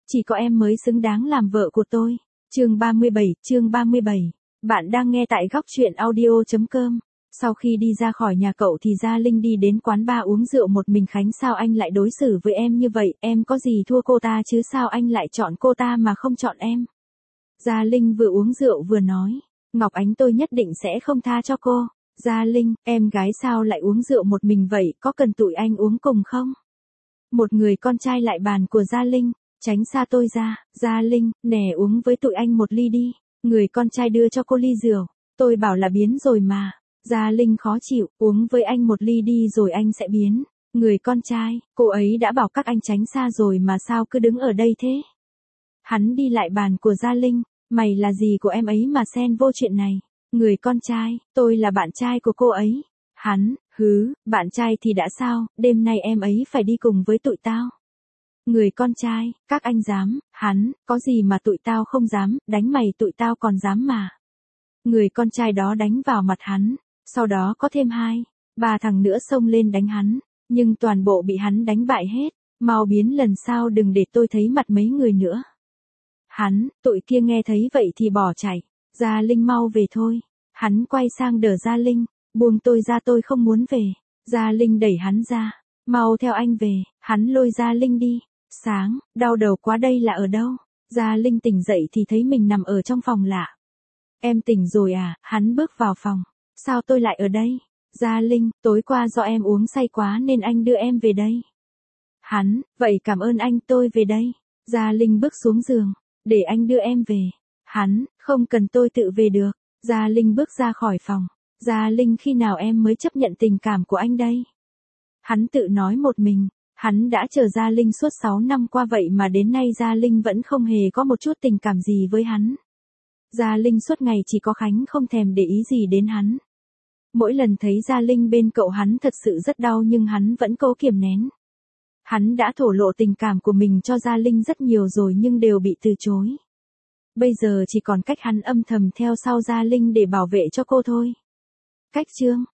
Chỉ có em mới xứng đáng làm vợ của tôi. Chương 37. Bạn đang nghe tại góc truyện audio.com. Sau khi đi ra khỏi nhà cậu thì Gia Linh đi đến quán bar uống rượu một mình. Khánh, sao anh lại đối xử với em như vậy, em có gì thua cô ta chứ, sao anh lại chọn cô ta mà không chọn em? Gia Linh vừa uống rượu vừa nói, Ngọc Ánh, tôi nhất định sẽ không tha cho cô. Gia Linh, em gái sao lại uống rượu một mình vậy, có cần tụi anh uống cùng không? Một người con trai lại bàn của Gia Linh, tránh xa tôi ra. Gia Linh, nè, uống với tụi anh một ly đi. Người con trai đưa cho cô ly rượu, tôi bảo là biến rồi mà. Gia Linh khó chịu, uống với anh một ly đi rồi anh sẽ biến. Người con trai, cô ấy đã bảo các anh tránh xa rồi mà sao cứ đứng ở đây thế? Hắn đi lại bàn của Gia Linh, mày là gì của em ấy mà xen vô chuyện này? Người con trai, tôi là bạn trai của cô ấy. Hắn, bạn trai thì đã sao, đêm nay em ấy phải đi cùng với tụi tao. Người con trai, các anh dám, hắn, có gì mà tụi tao không dám, đánh mày tụi tao còn dám mà. Người con trai đó đánh vào mặt hắn, sau đó có thêm 2, 3 thằng nữa xông lên đánh hắn, nhưng toàn bộ bị hắn đánh bại hết. Mau biến lần sau, đừng để tôi thấy mặt mấy người nữa. Hắn, tụi kia nghe thấy vậy thì bỏ chạy. Gia Linh, mau về thôi. Hắn quay sang đỡ Gia Linh, buông tôi ra, tôi không muốn về. Gia Linh đẩy hắn ra, mau theo anh về. Hắn lôi Gia Linh đi. Sáng, đau đầu quá, đây là ở đâu? Gia Linh tỉnh dậy thì thấy mình nằm ở trong phòng lạ. Em tỉnh rồi à? Hắn bước vào phòng. Sao tôi lại ở đây? Gia Linh, tối qua do em uống say quá nên anh đưa em về đây. Hắn, vậy cảm ơn anh, tôi về đây. Gia Linh bước xuống giường, để anh đưa em về. Hắn, không cần, tôi tự về được. Gia Linh bước ra khỏi phòng. Gia Linh, khi nào em mới chấp nhận tình cảm của anh đây? Hắn tự nói một mình. Hắn đã chờ Gia Linh suốt 6 năm qua vậy mà đến nay Gia Linh vẫn không hề có một chút tình cảm gì với hắn. Gia Linh suốt ngày chỉ có Khánh, không thèm để ý gì đến hắn. Mỗi lần thấy Gia Linh bên cậu hắn thật sự rất đau nhưng hắn vẫn cố kiềm nén. Hắn đã thổ lộ tình cảm của mình cho Gia Linh rất nhiều rồi nhưng đều bị từ chối. Bây giờ chỉ còn cách hắn âm thầm theo sau Gia Linh để bảo vệ cho cô thôi. Cách chương